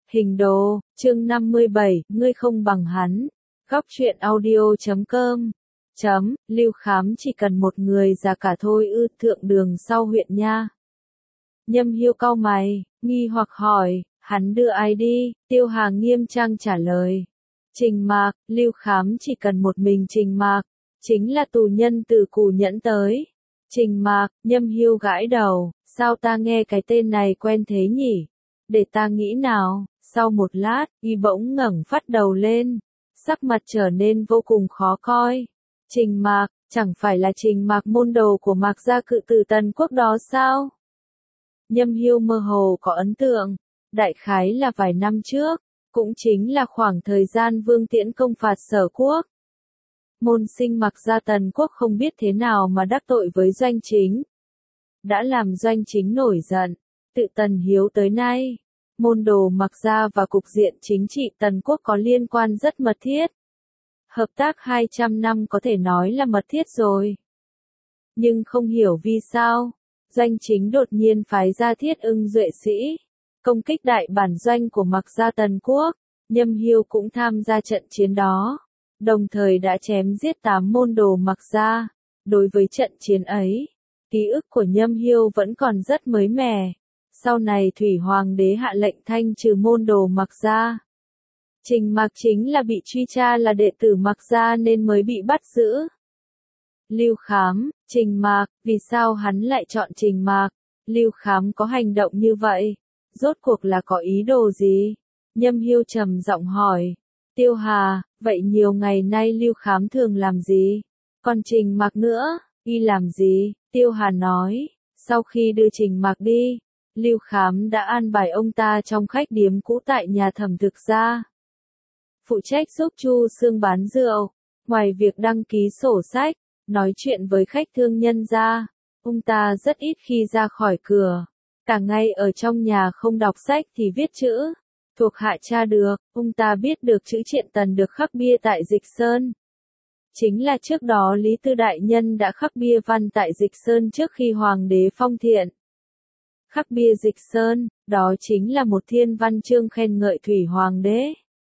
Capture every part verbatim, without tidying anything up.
Hình đồ, chương năm mươi bảy, ngươi không bằng hắn. Góc truyện audio chấm com. Chấm, Lưu Khám chỉ cần một người già cả thôi ư, thượng đường sau huyện nha. Nhâm Hiêu cau mày, nghi hoặc hỏi, hắn đưa ai đi? Tiêu Hà nghiêm trang trả lời. Trình Mạc, Lưu Khám chỉ cần một mình Trình Mạc, chính là tù nhân từ Cù Nhẫn tới. Trình Mạc, Nhâm Hiêu gãi đầu, sao ta nghe cái tên này quen thế nhỉ? Để ta nghĩ nào. Sau một lát, y bỗng ngẩng phát đầu lên, sắc mặt trở nên vô cùng khó coi. Trình Mạc, chẳng phải là Trình Mạc môn đồ của Mạc gia cự tử Tần Quốc đó sao? Nhâm Hiêu mơ hồ có ấn tượng, đại khái là vài năm trước, cũng chính là khoảng thời gian Vương Tiễn công phạt Sở Quốc. Môn sinh Mạc gia Tần Quốc không biết thế nào mà đắc tội với Doanh Chính, đã làm Doanh Chính nổi giận, tự Tần Hiếu tới nay. Môn đồ Mạc gia và cục diện chính trị Tần Quốc có liên quan rất mật thiết. Hợp tác hai trăm năm có thể nói là mật thiết rồi. Nhưng không hiểu vì sao, Doanh Chính đột nhiên phái ra Thiết Ưng duệ sĩ, công kích đại bản doanh của Mạc gia Tần Quốc. Nhâm Hiêu cũng tham gia trận chiến đó, đồng thời đã chém giết tám môn đồ Mạc gia. Đối với trận chiến ấy, ký ức của Nhâm Hiêu vẫn còn rất mới mẻ. Sau này Thủy Hoàng đế hạ lệnh thanh trừ môn đồ Mạc gia. Trình Mạc chính là bị truy tra là đệ tử Mạc gia nên mới bị bắt giữ. Lưu Khám, Trình Mạc, vì sao hắn lại chọn Trình Mạc? Lưu Khám có hành động như vậy, rốt cuộc là có ý đồ gì? Nhâm Hiêu trầm giọng hỏi. Tiêu Hà, vậy nhiều ngày nay Lưu Khám thường làm gì? Còn Trình Mạc nữa, y làm gì? Tiêu Hà nói, sau khi đưa Trình Mạc đi, Lưu Khám đã an bài ông ta trong khách điếm cũ tại nhà thẩm thực gia. Phụ trách giúp Chu Sương bán rượu, ngoài việc đăng ký sổ sách, nói chuyện với khách thương nhân ra, ông ta rất ít khi ra khỏi cửa. Cả ngày ở trong nhà không đọc sách thì viết chữ. Thuộc hạ tra được, ông ta biết được chữ Triện Tần được khắc bia tại Dịch Sơn. Chính là trước đó Lý Tư Đại Nhân đã khắc bia văn tại Dịch Sơn trước khi Hoàng đế phong thiện. Khắc bia Dịch Sơn, đó chính là một thiên văn chương khen ngợi Thủy Hoàng đế.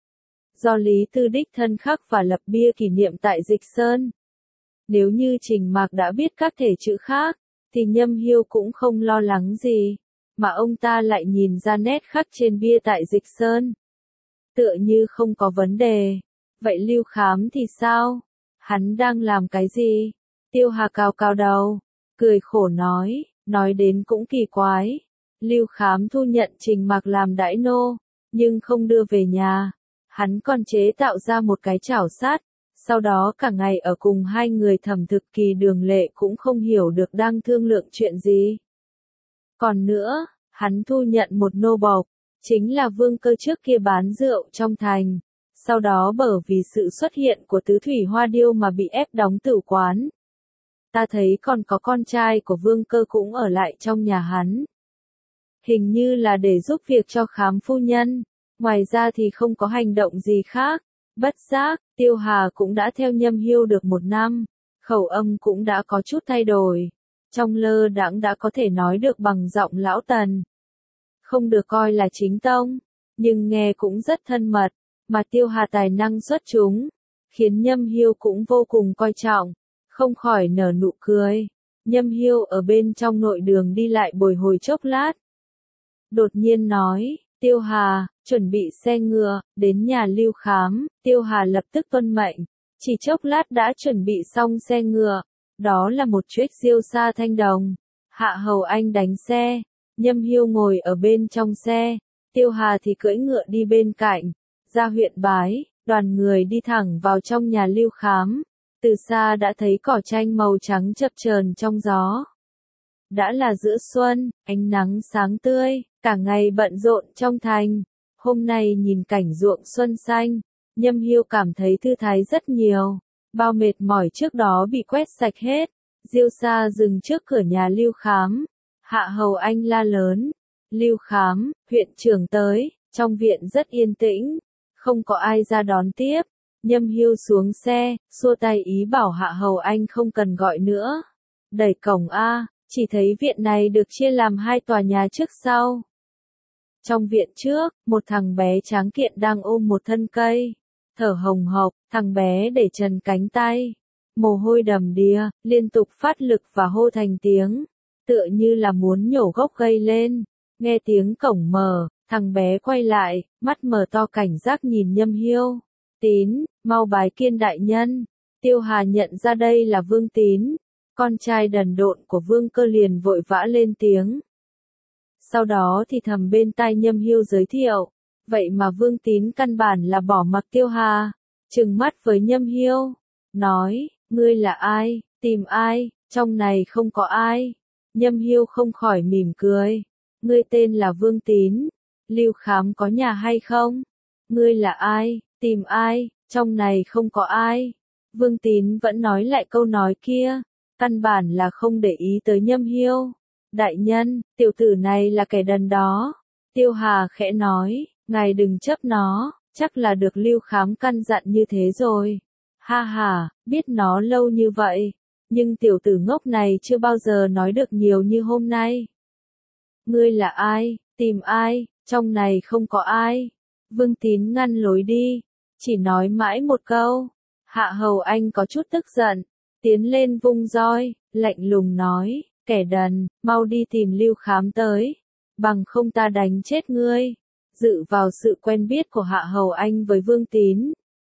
Do Lý Tư đích thân khắc và lập bia kỷ niệm tại Dịch Sơn. Nếu như Trình Mạc đã biết các thể chữ khác, thì Nhâm Hiêu cũng không lo lắng gì, mà ông ta lại nhìn ra nét khắc trên bia tại Dịch Sơn. Tựa như không có vấn đề. Vậy Lưu Khám thì sao? Hắn đang làm cái gì? Tiêu Hà cào cào đầu, cười khổ nói, nói đến cũng kỳ quái. Lưu Khám thu nhận Trình Mạc làm đãi nô, nhưng không đưa về nhà. Hắn còn chế tạo ra một cái chảo sát, sau đó cả ngày ở cùng hai người thẩm thực Kỳ Đường Lệ cũng không hiểu được đang thương lượng chuyện gì. Còn nữa, hắn thu nhận một nô bộc, chính là Vương Cơ trước kia bán rượu trong thành, sau đó bởi vì sự xuất hiện của Tứ Thủy Hoa Điêu mà bị ép đóng tử quán. Ta thấy còn có con trai của Vương Cơ cũng ở lại trong nhà hắn. Hình như là để giúp việc cho Khám phu nhân. Ngoài ra thì không có hành động gì khác. Bất giác, Tiêu Hà cũng đã theo Nhâm Hiêu được một năm. Khẩu âm cũng đã có chút thay đổi. Trong lơ đãng đã có thể nói được bằng giọng lão Tần. Không được coi là chính tông, nhưng nghe cũng rất thân mật. Mà Tiêu Hà tài năng xuất chúng, khiến Nhâm Hiêu cũng vô cùng coi trọng. Không khỏi nở nụ cười. Nhâm Hiêu ở bên trong nội đường đi lại bồi hồi chốc lát. Đột nhiên nói, Tiêu Hà, chuẩn bị xe ngựa, đến nhà Lưu Khám. Tiêu Hà lập tức tuân mệnh, chỉ chốc lát đã chuẩn bị xong xe ngựa. Đó là một chiếc siêu xa thanh đồng. Hạ hầu anh đánh xe, Nhâm Hiêu ngồi ở bên trong xe, Tiêu Hà thì cưỡi ngựa đi bên cạnh. Ra huyện Bái, đoàn người đi thẳng vào trong nhà Lưu Khám. Từ xa đã thấy cỏ tranh màu trắng chập chờn trong gió. Đã là giữa xuân, ánh nắng sáng tươi, cả ngày bận rộn trong thành. Hôm nay nhìn cảnh ruộng xuân xanh, Nhâm Hiêu cảm thấy thư thái rất nhiều. Bao mệt mỏi trước đó bị quét sạch hết. Diêu Sa dừng trước cửa nhà Lưu Khám. Hạ hầu anh la lớn. Lưu Khám, huyện trưởng tới. Trong viện rất yên tĩnh, không có ai ra đón tiếp. Nhâm Hiêu xuống xe, xua tay ý bảo Hạ hầu anh không cần gọi nữa. Đẩy cổng A, chỉ thấy viện này được chia làm hai tòa nhà trước sau. Trong viện trước, một thằng bé tráng kiện đang ôm một thân cây, thở hồng hộc, thằng bé để trần cánh tay, mồ hôi đầm đìa, liên tục phát lực và hô thành tiếng, tựa như là muốn nhổ gốc cây lên. Nghe tiếng cổng mở, thằng bé quay lại, mắt mở to cảnh giác nhìn Nhâm Hiêu. Tín, mau bái kiên đại nhân. Tiêu Hà nhận ra đây là Vương Tín, con trai đần độn của Vương Cơ, liền vội vã lên tiếng. Sau đó thì thầm bên tai Nhâm Hiêu giới thiệu, vậy mà Vương Tín căn bản là bỏ mặc Tiêu Hà, trừng mắt với Nhâm Hiêu, nói, ngươi là ai, tìm ai, trong này không có ai. Nhâm Hiêu không khỏi mỉm cười, ngươi tên là Vương Tín, Lưu Khám có nhà hay không? Ngươi là ai, tìm ai, trong này không có ai. Vương Tín vẫn nói lại câu nói kia, căn bản là không để ý tới Nhâm Hiêu. Đại nhân, tiểu tử này là kẻ đần đó. Tiêu Hà khẽ nói, ngài đừng chấp nó, chắc là được Lưu Khám căn dặn như thế rồi. Ha ha, biết nó lâu như vậy, nhưng tiểu tử ngốc này chưa bao giờ nói được nhiều như hôm nay. Ngươi là ai, tìm ai, trong này không có ai. Vương Tín ngăn lối đi, chỉ nói mãi một câu. Hạ Hầu Anh có chút tức giận, tiến lên vung roi, lạnh lùng nói, kẻ đần, mau đi tìm Lưu Khám tới, bằng không ta đánh chết ngươi. Dự vào sự quen biết của Hạ Hầu Anh với Vương Tín,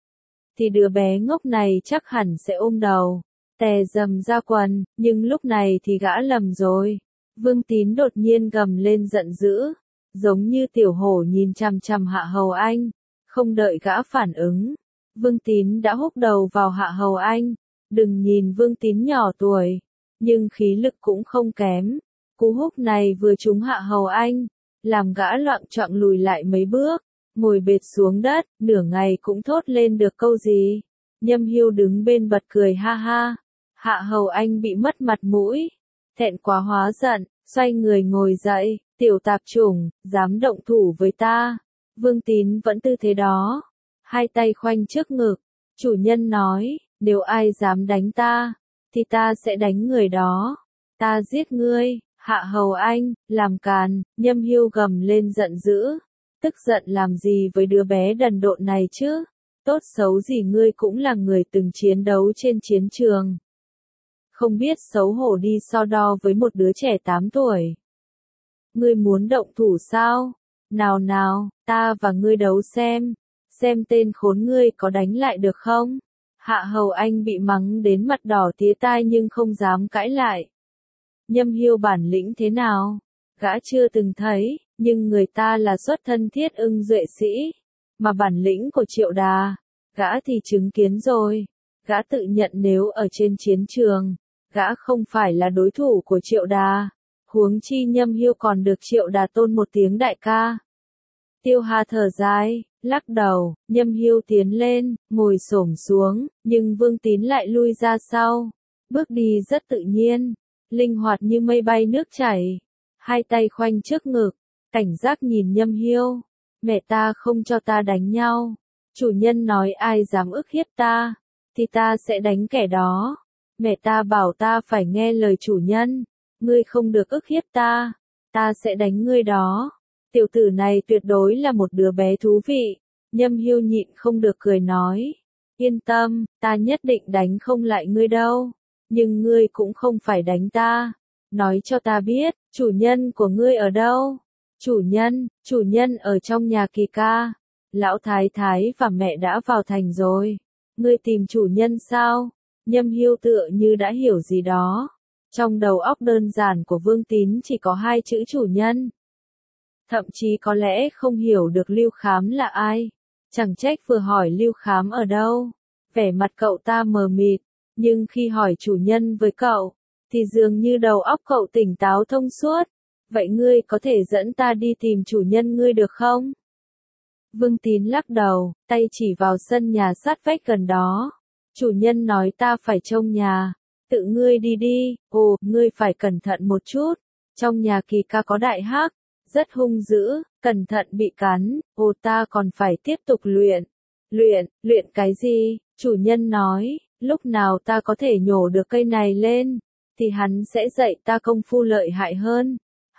thì đứa bé ngốc này chắc hẳn sẽ ôm đầu, tè dầm ra quần, nhưng lúc này thì gã lầm rồi. Vương Tín đột nhiên gầm lên giận dữ, giống như tiểu hổ nhìn chằm chằm Hạ Hầu Anh, không đợi gã phản ứng. Vương Tín đã húc đầu vào Hạ Hầu Anh, đừng nhìn Vương Tín nhỏ tuổi, nhưng khí lực cũng không kém. Cú húc này vừa trúng Hạ Hầu Anh, làm gã loạng choạng lùi lại mấy bước, ngồi bệt xuống đất, nửa ngày cũng thốt lên được câu gì. Nhâm Hiêu đứng bên bật cười ha ha. Hạ Hầu Anh bị mất mặt mũi, thẹn quá hóa giận, xoay người ngồi dậy, tiểu tạp chủng, dám động thủ với ta. Vương Tín vẫn tư thế đó, hai tay khoanh trước ngực. Chủ nhân nói, nếu ai dám đánh ta, thì ta sẽ đánh người đó. Ta giết ngươi. Hạ Hầu Anh, làm càn. Nhâm Hiêu gầm lên giận dữ, tức giận làm gì với đứa bé đần độn này chứ? Tốt xấu gì ngươi cũng là người từng chiến đấu trên chiến trường, không biết xấu hổ đi so đo với một đứa trẻ tám tuổi. Ngươi muốn động thủ sao? Nào nào, ta và ngươi đấu xem, xem tên khốn ngươi có đánh lại được không? Hạ Hầu Anh bị mắng đến mặt đỏ tía tai nhưng không dám cãi lại. Nhâm Hiêu bản lĩnh thế nào? Gã chưa từng thấy, nhưng người ta là xuất thân Thiết Ưng duệ sĩ, mà bản lĩnh của Triệu Đà, gã thì chứng kiến rồi. Gã tự nhận nếu ở trên chiến trường, gã không phải là đối thủ của Triệu Đà, huống chi Nhâm Hiêu còn được Triệu Đà tôn một tiếng đại ca. Tiêu Hà thở dài, lắc đầu. Nhâm Hiêu tiến lên, ngồi xổm xuống, nhưng Vương Tín lại lui ra sau, bước đi rất tự nhiên, linh hoạt như mây bay nước chảy, hai tay khoanh trước ngực, cảnh giác nhìn Nhâm Hiêu. Mẹ ta không cho ta đánh nhau, chủ nhân nói ai dám ức hiếp ta, thì ta sẽ đánh kẻ đó. Mẹ ta bảo ta phải nghe lời chủ nhân, ngươi không được ức hiếp ta, ta sẽ đánh ngươi đó. Tiểu tử này tuyệt đối là một đứa bé thú vị. Nhâm Hiêu nhịn không được cười nói, yên tâm, ta nhất định đánh không lại ngươi đâu, nhưng ngươi cũng không phải đánh ta. Nói cho ta biết, chủ nhân của ngươi ở đâu? Chủ nhân, chủ nhân ở trong nhà Kỳ ca. Lão Thái Thái và mẹ đã vào thành rồi. Ngươi tìm chủ nhân sao? Nhâm Hiêu tựa như đã hiểu gì đó. Trong đầu óc đơn giản của Vương Tín chỉ có hai chữ chủ nhân. Thậm chí có lẽ không hiểu được Lưu Khám là ai. Chẳng trách vừa hỏi Lưu Khám ở đâu, vẻ mặt cậu ta mờ mịt, nhưng khi hỏi chủ nhân với cậu, thì dường như đầu óc cậu tỉnh táo thông suốt. Vậy ngươi có thể dẫn ta đi tìm chủ nhân ngươi được không? Vương Tín lắc đầu, tay chỉ vào sân nhà sát vách gần đó. Chủ nhân nói ta phải trông nhà, tự ngươi đi đi. Ồ, ngươi phải cẩn thận một chút, trong nhà Kỳ ca có đại hắc, rất hung dữ, cẩn thận bị cắn. Ồ, ta còn phải tiếp tục luyện. Luyện, luyện cái gì? Chủ nhân nói, lúc nào ta có thể nhổ được cây này lên, thì hắn sẽ dạy ta công phu lợi hại hơn.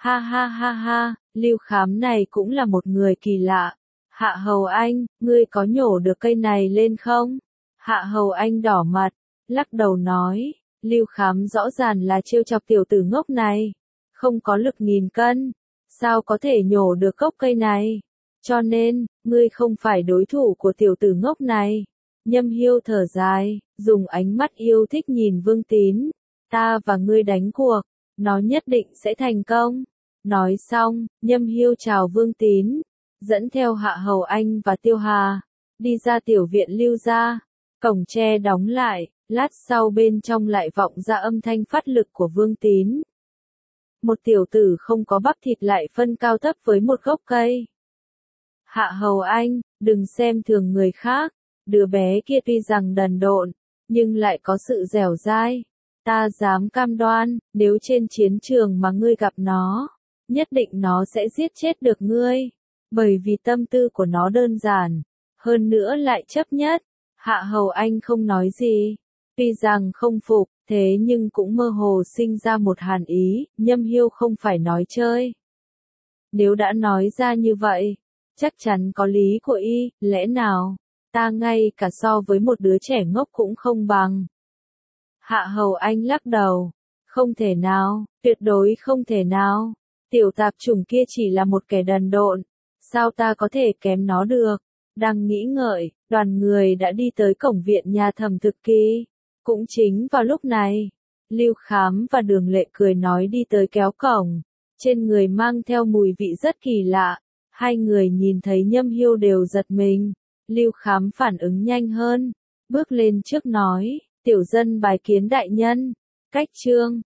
Ha ha ha ha, Lưu Khám này cũng là một người kỳ lạ. Hạ Hầu Anh, ngươi có nhổ được cây này lên không? Hạ Hầu Anh đỏ mặt, lắc đầu nói, Lưu Khám rõ ràng là trêu chọc tiểu tử ngốc này. Không có lực nghìn cân, sao có thể nhổ được gốc cây này? Cho nên, ngươi không phải đối thủ của tiểu tử ngốc này. Nhâm Hiêu thở dài, dùng ánh mắt yêu thích nhìn Vương Tín. Ta và ngươi đánh cuộc, nó nhất định sẽ thành công. Nói xong, Nhâm Hiêu chào Vương Tín, dẫn theo Hạ Hầu Anh và Tiêu Hà, đi ra tiểu viện Lưu gia. Cổng tre đóng lại, lát sau bên trong lại vọng ra âm thanh phát lực của Vương Tín. Một tiểu tử không có bắp thịt lại phân cao thấp với một gốc cây. Hạ Hầu Anh, đừng xem thường người khác, đứa bé kia tuy rằng đần độn, nhưng lại có sự dẻo dai. Ta dám cam đoan, nếu trên chiến trường mà ngươi gặp nó, nhất định nó sẽ giết chết được ngươi, bởi vì tâm tư của nó đơn giản, hơn nữa lại chấp nhất. Hạ Hầu Anh không nói gì, tuy rằng không phục, thế nhưng cũng mơ hồ sinh ra một hàn ý, Nhâm Hiêu không phải nói chơi. Nếu đã nói ra như vậy, chắc chắn có lý của y, lẽ nào, ta ngay cả so với một đứa trẻ ngốc cũng không bằng. Hạ Hầu Anh lắc đầu, không thể nào, tuyệt đối không thể nào, tiểu tạp chủng kia chỉ là một kẻ đần độn, sao ta có thể kém nó được. Đang nghĩ ngợi, đoàn người đã đi tới cổng viện nhà Thẩm Thực Kỳ. Cũng chính vào lúc này, Lưu Khám và Đường Lệ cười nói đi tới kéo cổng, trên người mang theo mùi vị rất kỳ lạ. Hai người nhìn thấy Nhâm Hiêu đều giật mình, Lưu Khám phản ứng nhanh hơn, bước lên trước nói, tiểu dân bái kiến đại nhân. Cách chương